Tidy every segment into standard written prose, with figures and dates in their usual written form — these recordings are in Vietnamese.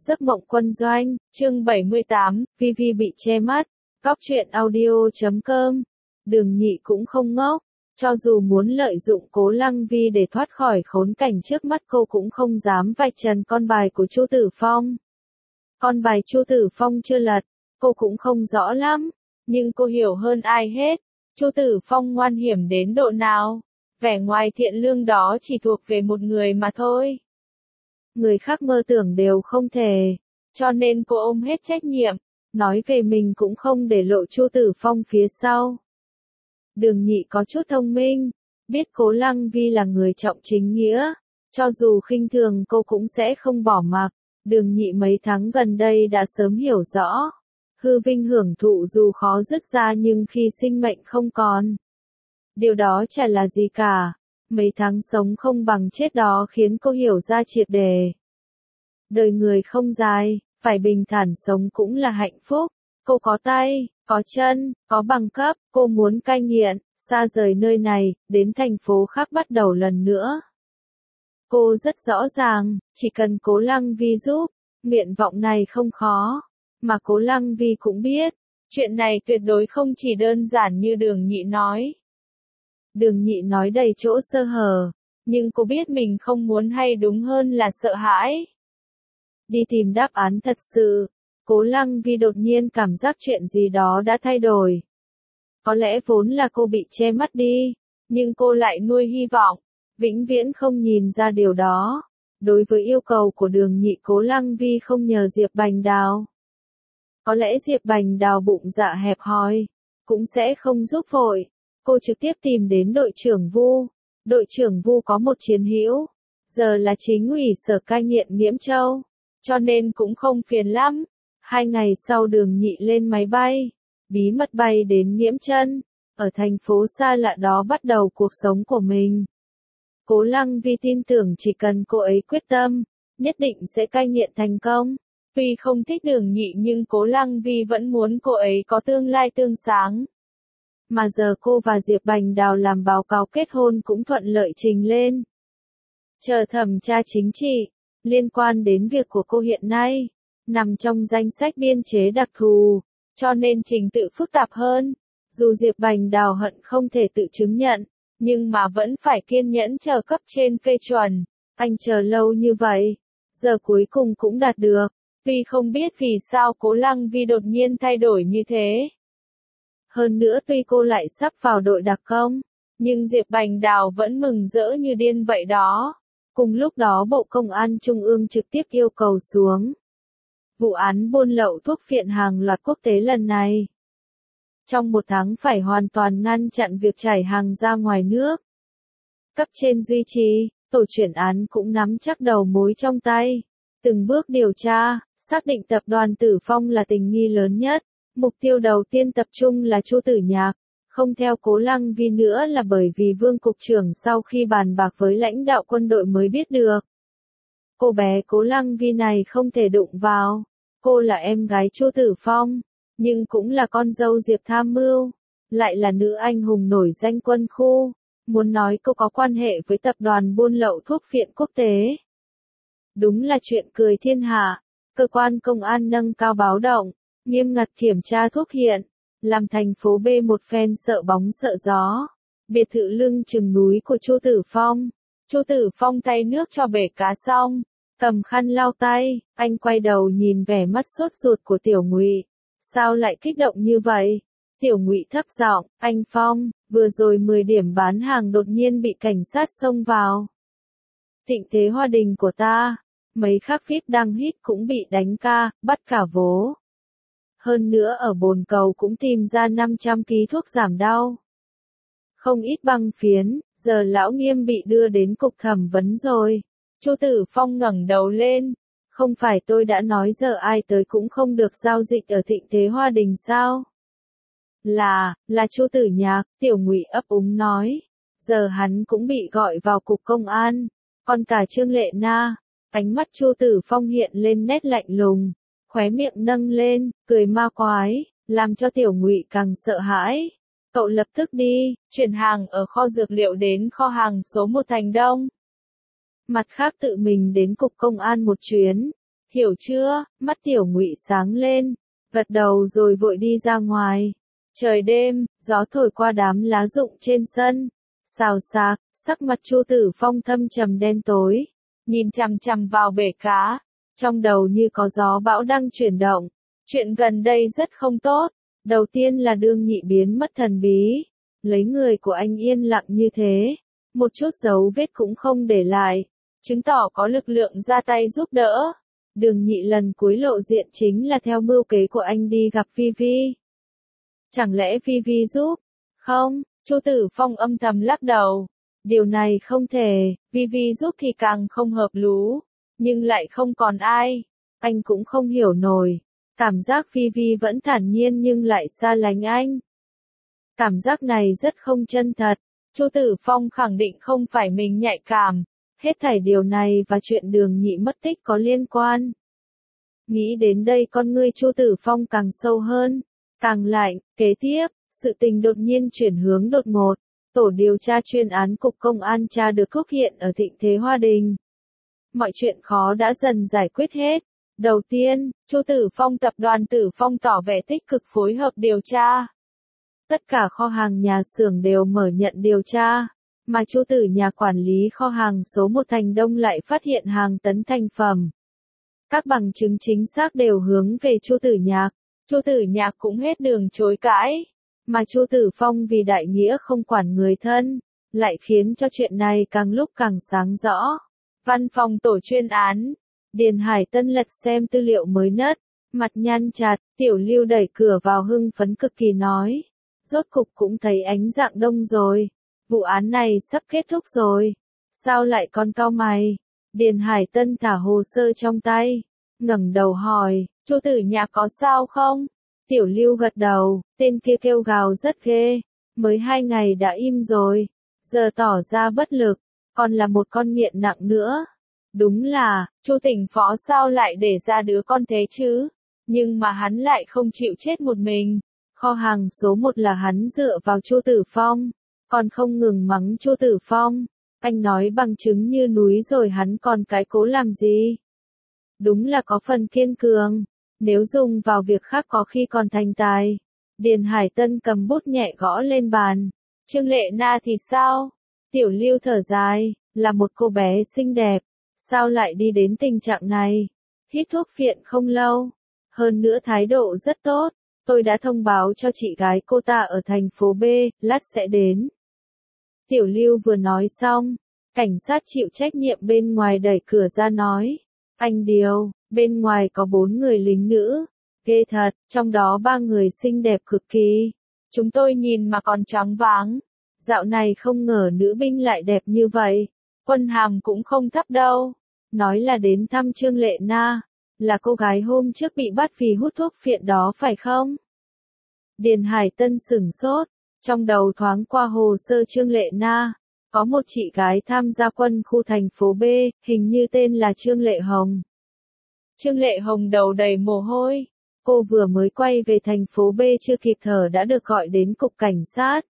Giấc mộng quân doanh, chương 78, Vivi bị che mắt. Cóc truyện audio.com. Đường Nhị cũng không ngốc. Cho dù muốn lợi dụng Cố Lăng Vi để thoát khỏi khốn cảnh trước mắt cô cũng không dám vạch trần con bài của Chu Tử Phong. Con bài Chu Tử Phong chưa lật, cô cũng không rõ lắm. Nhưng cô hiểu hơn ai hết. Chu Tử Phong ngoan hiểm đến độ nào. Vẻ ngoài thiện lương đó chỉ thuộc về một người mà thôi. Người khác mơ tưởng đều không thể. Cho nên cô ôm hết trách nhiệm. Nói về mình cũng không để lộ Chu Tử Phong phía sau. Đường Nhị có chút thông minh. Biết Cố Lăng Vi là người trọng chính nghĩa. Cho dù khinh thường cô cũng sẽ không bỏ mặc. Đường Nhị mấy tháng gần đây đã sớm hiểu rõ. Hư vinh hưởng thụ dù khó dứt ra nhưng khi sinh mệnh không còn. Điều đó chả là gì cả. Mấy tháng sống không bằng chết đó khiến cô hiểu ra triệt đề. Đời người không dài, phải bình thản sống cũng là hạnh phúc. Cô có tay, có chân, có bằng cấp, cô muốn cai nghiện, xa rời nơi này, đến thành phố khác bắt đầu lần nữa. Cô rất rõ ràng, chỉ cần Cố Lăng Vi giúp, nguyện vọng này không khó. Mà Cố Lăng Vi cũng biết, chuyện này tuyệt đối không chỉ đơn giản như Đường Nhị nói. Đường Nhị nói đầy chỗ sơ hở, nhưng cô biết mình không muốn hay đúng hơn là sợ hãi. Đi tìm đáp án thật sự, Cố Lăng Vi đột nhiên cảm giác chuyện gì đó đã thay đổi. Có lẽ vốn là cô bị che mắt đi, nhưng cô lại nuôi hy vọng, vĩnh viễn không nhìn ra điều đó. Đối với yêu cầu của Đường Nhị, Cố Lăng Vi không nhờ Diệp Bành Đào. Có lẽ Diệp Bành Đào bụng dạ hẹp hòi, cũng sẽ không giúp vội. Cô trực tiếp tìm đến đội trưởng Vu. Đội trưởng Vu có một chiến hữu, giờ là chính ủy sở cai nghiện Nghiễm Châu, cho nên cũng không phiền lắm. 2 ngày sau Đường Nhị lên máy bay, bí mật bay đến Nghiễm Chân, ở thành phố xa lạ đó bắt đầu cuộc sống của mình. Cố Lăng Vi tin tưởng chỉ cần cô ấy quyết tâm, nhất định sẽ cai nghiện thành công. Tuy không thích Đường Nhị nhưng Cố Lăng Vi vẫn muốn cô ấy có tương lai tươi sáng. Mà giờ cô và Diệp Bành Đào làm báo cáo kết hôn cũng thuận lợi trình lên. Chờ thẩm tra chính trị, liên quan đến việc của cô hiện nay, nằm trong danh sách biên chế đặc thù, cho nên trình tự phức tạp hơn. Dù Diệp Bành Đào hận không thể tự chứng nhận, nhưng mà vẫn phải kiên nhẫn chờ cấp trên phê chuẩn. Anh chờ lâu như vậy, giờ cuối cùng cũng đạt được. Tuy không biết vì sao Cố Lăng Vi đột nhiên thay đổi như thế. Hơn nữa tuy cô lại sắp vào đội đặc công, nhưng Diệp Bành Đào vẫn mừng rỡ như điên vậy đó. Cùng lúc đó Bộ Công an Trung ương trực tiếp yêu cầu xuống vụ án buôn lậu thuốc phiện hàng loạt quốc tế lần này. Trong 1 tháng phải hoàn toàn ngăn chặn việc chảy hàng ra ngoài nước. Cấp trên duy trì, tổ chuyển án cũng nắm chắc đầu mối trong tay. Từng bước điều tra, xác định tập đoàn Tử Phong là tình nghi lớn nhất. Mục tiêu đầu tiên tập trung là Chu Tử Nhạc, không theo Cố Lăng Vi nữa là bởi vì Vương cục trưởng sau khi bàn bạc với lãnh đạo quân đội mới biết được. Cô bé Cố Lăng Vi này không thể đụng vào. Cô là em gái Chu Tử Phong, nhưng cũng là con dâu Diệp Tham Mưu, lại là nữ anh hùng nổi danh quân khu. Muốn nói cô có quan hệ với tập đoàn buôn lậu thuốc phiện quốc tế. Đúng là chuyện cười thiên hạ. Cơ quan công an nâng cao báo động, nghiêm ngặt kiểm tra thuốc hiện, làm thành phố B một phen sợ bóng sợ gió. Biệt thự lưng chừng núi của Chu Tử Phong. Chu Tử Phong tay nước cho bể cá xong, cầm khăn lau tay, anh quay đầu nhìn vẻ mắt sốt ruột của Tiểu Ngụy. Sao lại kích động như vậy? Tiểu Ngụy thấp giọng, anh Phong, vừa rồi 10 điểm bán hàng đột nhiên bị cảnh sát xông vào. Thịnh Thế Hoa Đình của ta, mấy khắc VIP đang hit cũng bị đánh ca, bắt cả vố. Hơn nữa ở bồn cầu cũng tìm ra 500 ký thuốc giảm đau. Không ít băng phiến, giờ lão Nghiêm bị đưa đến cục thẩm vấn rồi. Chu Tử Phong ngẩng đầu lên. Không phải tôi đã nói giờ ai tới cũng không được giao dịch ở Thịnh Thế Hoa Đình sao? Là Chu Tử Nhạc, Tiểu Ngụy ấp úng nói. Giờ hắn cũng bị gọi vào cục công an. Còn cả Trương Lệ Na, ánh mắt Chu Tử Phong hiện lên nét lạnh lùng. Khóe miệng nâng lên, cười ma quái, làm cho Tiểu Ngụy càng sợ hãi. Cậu lập tức đi, chuyển hàng ở kho dược liệu đến kho hàng số 1 Thành Đông. Mặt khác tự mình đến cục công an một chuyến. hiểu chưa? Mắt Tiểu Ngụy sáng lên, gật đầu rồi vội đi ra ngoài. Trời đêm, gió thổi qua đám lá rụng trên sân, xào xạc, sắc mặt Chu Tử Phong thâm trầm đen tối, nhìn chằm chằm vào bể cá, trong đầu như có gió bão đang chuyển động. Chuyện gần đây rất không tốt. Đầu tiên là Đương Nhị biến mất thần bí, lấy người của anh yên lặng như thế, một chút dấu vết cũng không để lại, chứng tỏ có lực lượng ra tay giúp đỡ. Đường Nhị lần cuối lộ diện chính là theo mưu kế của anh đi gặp Phi Vi. Chẳng lẽ Phi Vi giúp? Không, Chu Tử Phong âm thầm lắc đầu. Điều này không thể, Phi Vi giúp thì càng không hợp lú, nhưng lại không còn ai. Anh cũng không hiểu nổi. Cảm giác Phi Vi vẫn thản nhiên nhưng lại xa lánh anh. Cảm giác này rất không chân thật. Chu Tử Phong khẳng định không phải mình nhạy cảm. Hết thảy điều này và chuyện Đường Nhị mất tích có liên quan. Nghĩ đến đây con ngươi Chu Tử Phong càng sâu hơn, càng lạnh. Kế tiếp, sự tình đột nhiên chuyển hướng đột ngột. Tổ điều tra chuyên án Cục Công an tra được Cúc hiện ở Thịnh Thế Hoa Đình. Mọi chuyện khó đã dần giải quyết hết. Đầu tiên, Chu Tử Phong tập đoàn Tử Phong tỏ vẻ tích cực phối hợp điều tra. Tất cả kho hàng nhà xưởng đều mở nhận điều tra, mà Chu Tử nhà quản lý kho hàng số 1 Thành Đông lại phát hiện hàng tấn thành phẩm. Các bằng chứng chính xác đều hướng về Chu Tử Nhạc. Chu Tử Nhạc cũng hết đường chối cãi, mà Chu Tử Phong vì đại nghĩa không quản người thân, lại khiến cho chuyện này càng lúc càng sáng rõ. Văn phòng tổ chuyên án. Điền Hải Tân lật xem tư liệu mới nhất, mặt nhăn chặt, Tiểu Lưu đẩy cửa vào hưng phấn cực kỳ nói. Rốt cục cũng thấy ánh dạng đông rồi, vụ án này sắp kết thúc rồi, sao lại còn cau mày? Điền Hải Tân thả hồ sơ trong tay, ngẩng đầu hỏi, Chu Tử Nhạc có sao không? Tiểu Lưu gật đầu, tên kia kêu gào rất ghê, mới 2 ngày đã im rồi, giờ tỏ ra bất lực, còn là một con nghiện nặng nữa. Đúng là, Chu Tỉnh Phó sao lại để ra đứa con thế chứ? Nhưng mà hắn lại không chịu chết một mình. Kho hàng số 1 là hắn dựa vào Chu Tử Phong, còn không ngừng mắng Chu Tử Phong. Anh nói bằng chứng như núi rồi hắn còn cái cố làm gì? Đúng là có phần kiên cường. Nếu dùng vào việc khác có khi còn thành tài. Điền Hải Tân cầm bút nhẹ gõ lên bàn. Trương Lệ Na thì sao? Tiểu Lưu thở dài, là một cô bé xinh đẹp. Sao lại đi đến tình trạng này? Hít thuốc phiện không lâu. Hơn nữa thái độ rất tốt. Tôi đã thông báo cho chị gái cô ta ở thành phố B, lát sẽ đến. Tiểu Lưu vừa nói xong, cảnh sát chịu trách nhiệm bên ngoài đẩy cửa ra nói. Anh Điều, bên ngoài có 4 người lính nữ. Ghê thật, trong đó 3 người xinh đẹp cực kỳ. Chúng tôi nhìn mà còn choáng váng. Dạo này không ngờ nữ binh lại đẹp như vậy. Quân hàm cũng không thấp đâu. Nói là đến thăm Trương Lệ Na. Là cô gái hôm trước bị bắt vì hút thuốc phiện đó phải không? Điền Hải Tân sửng sốt. Trong đầu thoáng qua hồ sơ Trương Lệ Na. Có một chị gái tham gia quân khu thành phố B, hình như tên là Trương Lệ Hồng. Trương Lệ Hồng đầu đầy mồ hôi. Cô vừa mới quay về thành phố B chưa kịp thở đã được gọi đến cục cảnh sát.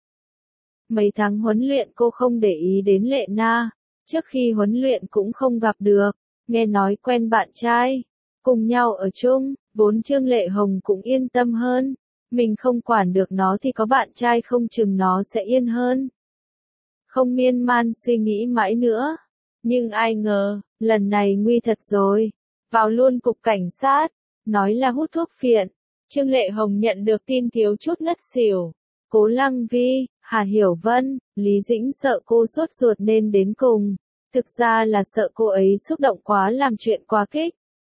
Mấy tháng huấn luyện cô không để ý đến Lệ Na. Trước khi huấn luyện cũng không gặp được. Nghe nói quen bạn trai. Cùng nhau ở chung, vốn Trương Lệ Hồng cũng yên tâm hơn. Mình không quản được nó thì có bạn trai không chừng nó sẽ yên hơn. Không miên man suy nghĩ mãi nữa. Nhưng ai ngờ, lần này nguy thật rồi. Vào luôn cục cảnh sát. Nói là hút thuốc phiện. Trương Lệ Hồng nhận được tin thiếu chút ngất xỉu. Cố Lăng Vi, Hà Hiểu Vân, Lý Dĩnh sợ cô sốt ruột nên đến cùng. Thực ra là sợ cô ấy xúc động quá làm chuyện quá kích.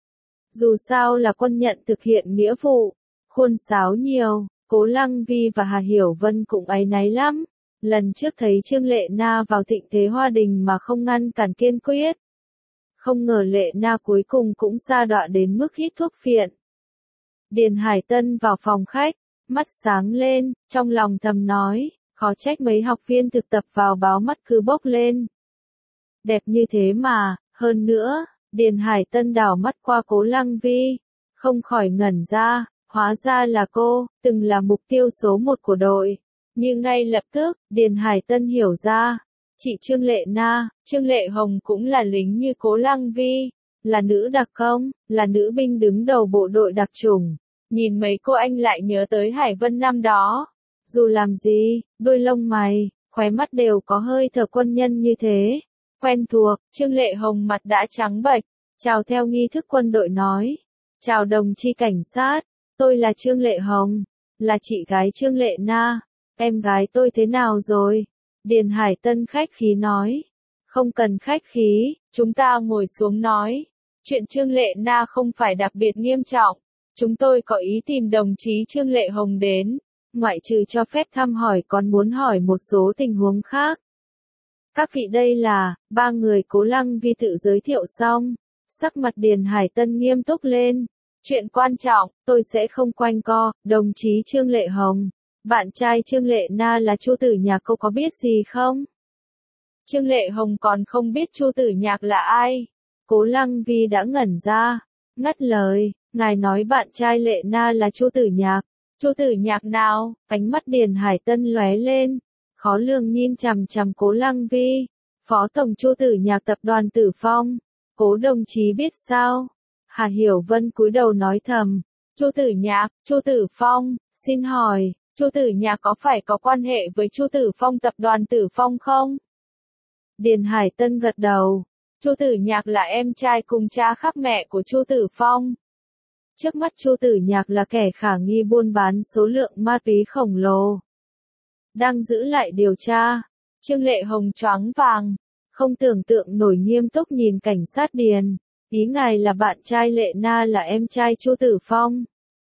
Dù sao là quân nhận thực hiện nghĩa vụ. Khuôn sáo nhiều, Cố Lăng Vi và Hà Hiểu Vân cũng áy náy lắm. Lần trước thấy Trương Lệ Na vào Thịnh Thế Hoa Đình mà không ngăn cản kiên quyết. Không ngờ Lệ Na cuối cùng cũng sa đọa đến mức hít thuốc phiện. Điền Hải Tân vào phòng khách, mắt sáng lên, trong lòng thầm nói, khó trách mấy học viên thực tập vào báo mắt cứ bốc lên. Đẹp như thế mà, hơn nữa, Điền Hải Tân đảo mắt qua Cố Lăng Vi, không khỏi ngẩn ra, hóa ra là cô, từng là mục tiêu số 1 của đội. Nhưng ngay lập tức, Điền Hải Tân hiểu ra, chị Trương Lệ Na, Trương Lệ Hồng cũng là lính như Cố Lăng Vi, Là nữ đặc công, là nữ binh đứng đầu bộ đội đặc chủng. Nhìn mấy cô anh lại nhớ tới Hải Vân năm đó. Dù làm gì, đôi lông mày, khóe mắt đều có hơi thở quân nhân như thế. Quen thuộc, Trương Lệ Hồng mặt đã trắng bệch, chào theo nghi thức quân đội nói. Chào đồng chí cảnh sát, tôi là Trương Lệ Hồng, là chị gái Trương Lệ Na, em gái tôi thế nào rồi? Điền Hải Tân khách khí nói. Không cần khách khí, chúng ta ngồi xuống nói. Chuyện Trương Lệ Na không phải đặc biệt nghiêm trọng. Chúng tôi có ý tìm đồng chí Trương Lệ Hồng đến. Ngoại trừ cho phép thăm hỏi còn muốn hỏi một số tình huống khác. Các vị đây là, ba người Cố Lăng Vi tự giới thiệu xong. Sắc mặt Điền Hải Tân nghiêm túc lên. Chuyện quan trọng, tôi sẽ không quanh co, đồng chí Trương Lệ Hồng. Bạn trai Trương Lệ Na là Chu Tử Nhạc, cô có biết gì không? Trương Lệ Hồng còn không biết Chu Tử Nhạc là ai. Cố Lăng Vi đã ngẩn ra, ngắt lời, ngài nói bạn trai Lệ Na là Chu Tử Nhạc. Chu Tử Nhạc nào? Ánh mắt Điền Hải Tân lóe lên, khó lường nhìn chằm chằm Cố Lăng Vi. Phó tổng Chu Tử Nhạc tập đoàn Tử Phong. Cố đồng chí biết sao? Hà Hiểu Vân cúi đầu nói thầm. Chu Tử Nhạc, Chu Tử Phong, xin hỏi, Chu Tử Nhạc có phải có quan hệ với Chu Tử Phong tập đoàn Tử Phong không? Điền Hải Tân gật đầu. Chu Tử Nhạc là em trai cùng cha khác mẹ của Chu Tử Phong. Trước mắt Chu Tử Nhạc là kẻ khả nghi buôn bán số lượng ma túy khổng lồ. Đang giữ lại điều tra. Trương Lệ Hồng choáng váng, không tưởng tượng nổi nghiêm túc nhìn cảnh sát Điền. Ý ngài là bạn trai Lệ Na là em trai Chu Tử Phong.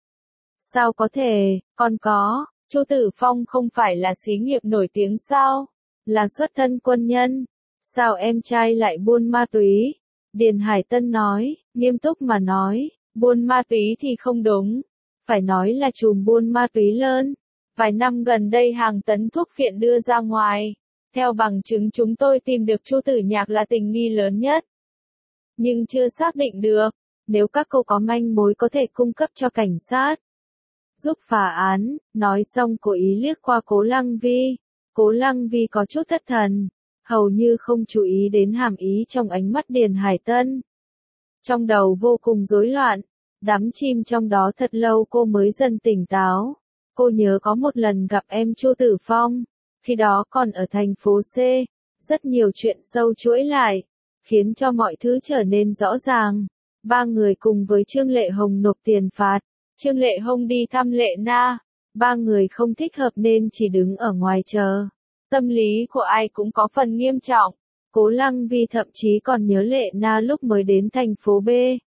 Sao có thể, còn có, Chu Tử Phong không phải là xí nghiệp nổi tiếng sao? Là xuất thân quân nhân. Sao em trai lại buôn ma túy? Điền Hải Tân nói, nghiêm túc mà nói, buôn ma túy thì không đúng. Phải nói là chùm buôn ma túy lớn. Vài năm gần đây hàng tấn thuốc phiện đưa ra ngoài. Theo bằng chứng chúng tôi tìm được Chu Tử Nhạc là tình nghi lớn nhất. Nhưng chưa xác định được. Nếu các cô có manh mối có thể cung cấp cho cảnh sát. Giúp phá án, nói xong cố ý liếc qua Cố Lăng Vi. Cố Lăng Vi có chút thất thần. Hầu như không chú ý đến hàm ý trong ánh mắt Điền Hải Tân. Trong đầu vô cùng rối loạn, đắm chìm trong đó thật lâu cô mới dần tỉnh táo. Cô nhớ có một lần gặp em Chu Tử Phong, khi đó còn ở thành phố C, rất nhiều chuyện sâu chuỗi lại, khiến cho mọi thứ trở nên rõ ràng. Ba người cùng với Trương Lệ Hồng nộp tiền phạt, Trương Lệ Hồng đi thăm Lệ Na, ba người không thích hợp nên chỉ đứng ở ngoài chờ. Tâm lý của ai cũng có phần nghiêm trọng. Cố Lăng Vi thậm chí còn nhớ Lệ Na lúc mới đến thành phố B.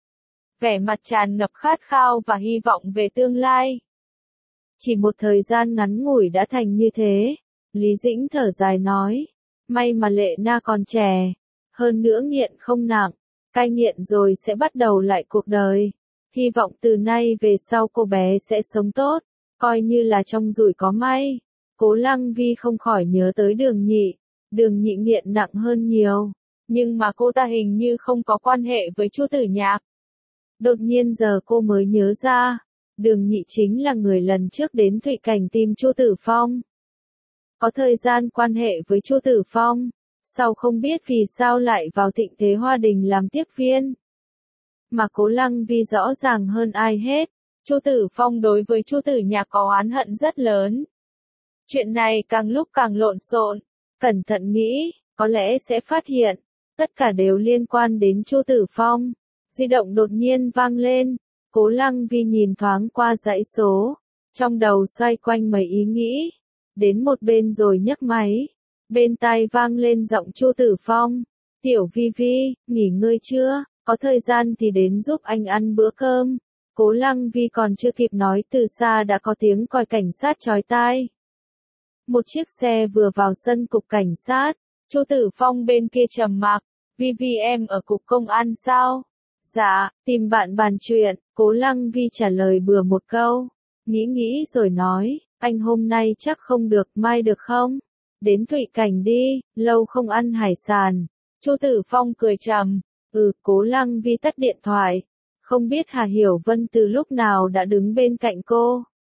Vẻ mặt tràn ngập khát khao và hy vọng về tương lai. Chỉ một thời gian ngắn ngủi đã thành như thế. Lý Dĩnh thở dài nói. May mà Lệ Na còn trẻ. Hơn nữa nghiện không nặng. Cai nghiện rồi sẽ bắt đầu lại cuộc đời. Hy vọng từ nay về sau cô bé sẽ sống tốt. Coi như là trong rủi có may. Cố Lăng Vi không khỏi nhớ tới Đường Nhị. Đường Nhị nghiện nặng hơn nhiều. Nhưng mà cô ta hình như không có quan hệ với Chu Tử Nhạc. Đột nhiên giờ cô mới nhớ ra. Đường Nhị chính là người lần trước đến Thụy Cảnh tìm Chu Tử Phong. Có thời gian quan hệ với Chu Tử Phong. Sau không biết vì sao lại vào Thịnh Thế Hoa Đình làm tiếp viên. Mà Cố Lăng Vi rõ ràng hơn ai hết. Chu Tử Phong đối với Chu Tử Nhạc có oán hận rất lớn. Chuyện này càng lúc càng lộn xộn. Cẩn thận nghĩ, có lẽ sẽ phát hiện. Tất cả đều liên quan đến Chu Tử Phong. Di động đột nhiên vang lên. Cố Lăng Vi nhìn thoáng qua dãy số. Trong đầu xoay quanh mấy ý nghĩ. Đến một bên rồi nhấc máy. Bên tai vang lên giọng Chu Tử Phong. Tiểu Vi Vi, nghỉ ngơi chưa? Có thời gian thì đến giúp anh ăn bữa cơm. Cố Lăng Vi còn chưa kịp nói từ xa đã có tiếng còi cảnh sát chói tai. Một chiếc xe vừa vào sân cục cảnh sát. Chu Tử Phong bên kia trầm mặc. Vi Vi em ở cục công an sao? Dạ, tìm bạn bàn chuyện. Cố Lăng Vi trả lời bừa một câu. Nghĩ rồi nói, anh hôm nay chắc không được, mai được không? Đến Thụy Cảnh đi, lâu không ăn hải sản. Chu Tử Phong cười trầm. Cố Lăng Vi tắt điện thoại. Không biết Hà Hiểu Vân từ lúc nào đã đứng bên cạnh cô.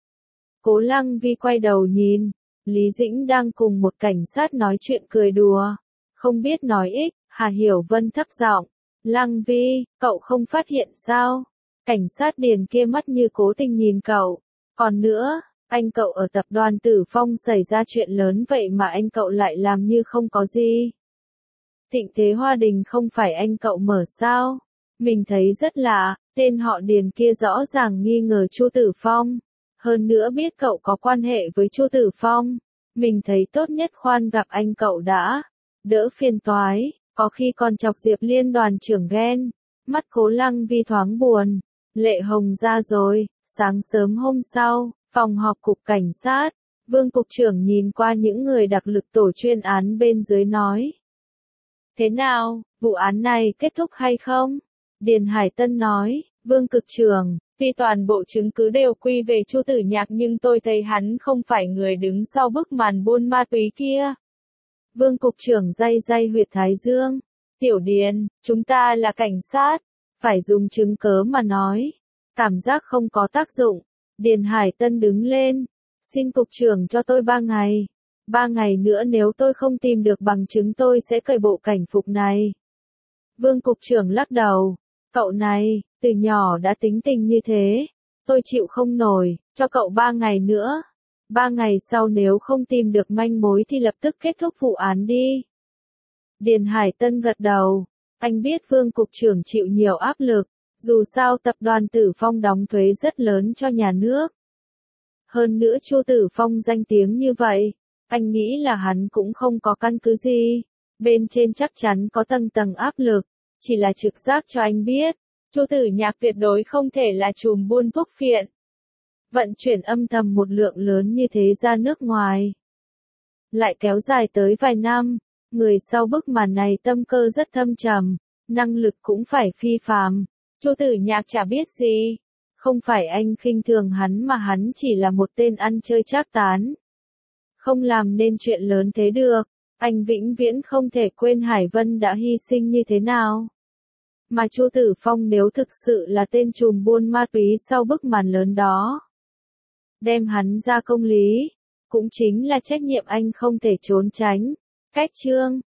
Cố Lăng Vi quay đầu nhìn. Lý Dĩnh đang cùng một cảnh sát nói chuyện cười đùa. Không biết nói ích, Hà Hiểu Vân thấp giọng. Lăng Vi, cậu không phát hiện sao? Cảnh sát Điền kia mắt như cố tình nhìn cậu. Còn nữa, anh cậu ở tập đoàn Tử Phong xảy ra chuyện lớn vậy mà anh cậu lại làm như không có gì. Thịnh Thế Hoa Đình không phải anh cậu mở sao? Mình thấy rất lạ, tên họ Điền kia rõ ràng nghi ngờ Chu Tử Phong. Hơn nữa biết cậu có quan hệ với Chu Tử Phong. Mình thấy tốt nhất khoan gặp anh cậu đã. Đỡ phiền toái, có khi còn chọc Diệp Liên đoàn trưởng ghen. Mắt Cố Lăng Vi thoáng buồn. Lệ Hồng ra rồi, sáng sớm hôm sau, phòng họp cục cảnh sát. Vương cục trưởng nhìn qua những người đặc lực tổ chuyên án bên dưới nói. Thế nào, vụ án này kết thúc hay không? Điền Hải Tân nói, Vương cục trưởng, tuy toàn bộ chứng cứ đều quy về Chu Tử Nhạc nhưng tôi thấy hắn không phải người đứng sau bức màn buôn ma túy kia. Vương cục trưởng day day huyệt thái dương. Tiểu Điền, chúng ta là cảnh sát, phải dùng chứng cớ mà nói. Cảm giác không có tác dụng. Điền Hải Tân đứng lên. Xin cục trưởng cho tôi 3 ngày. 3 ngày nữa nếu tôi không tìm được bằng chứng tôi sẽ cởi bộ cảnh phục này. Vương cục trưởng lắc đầu. Cậu này, từ nhỏ đã tính tình như thế. Tôi chịu không nổi, cho cậu 3 ngày nữa. 3 ngày sau nếu không tìm được manh mối thì lập tức kết thúc vụ án đi. Điền Hải Tân gật đầu. Anh biết Vương cục trưởng chịu nhiều áp lực. Dù sao tập đoàn Tử Phong đóng thuế rất lớn cho nhà nước. Hơn nữa Chu Tử Phong danh tiếng như vậy, anh nghĩ là hắn cũng không có căn cứ gì. Bên trên chắc chắn có tầng tầng áp lực, chỉ là trực giác cho anh biết, Chu Tử Nhạc tuyệt đối không thể là trùm buôn thuốc phiện. Vận chuyển âm thầm một lượng lớn như thế ra nước ngoài. Lại kéo dài tới vài năm, người sau bức màn này tâm cơ rất thâm trầm, năng lực cũng phải phi phàm. Chu Tử Nhạc chả biết gì. Không phải anh khinh thường hắn mà hắn chỉ là một tên ăn chơi trác tán. Không làm nên chuyện lớn thế được. Anh vĩnh viễn không thể quên Hải Vân đã hy sinh như thế nào. Mà Chu Tử Phong nếu thực sự là tên trùm buôn ma túy sau bức màn lớn đó. Đem hắn ra công lý. Cũng chính là trách nhiệm anh không thể trốn tránh. Cách chương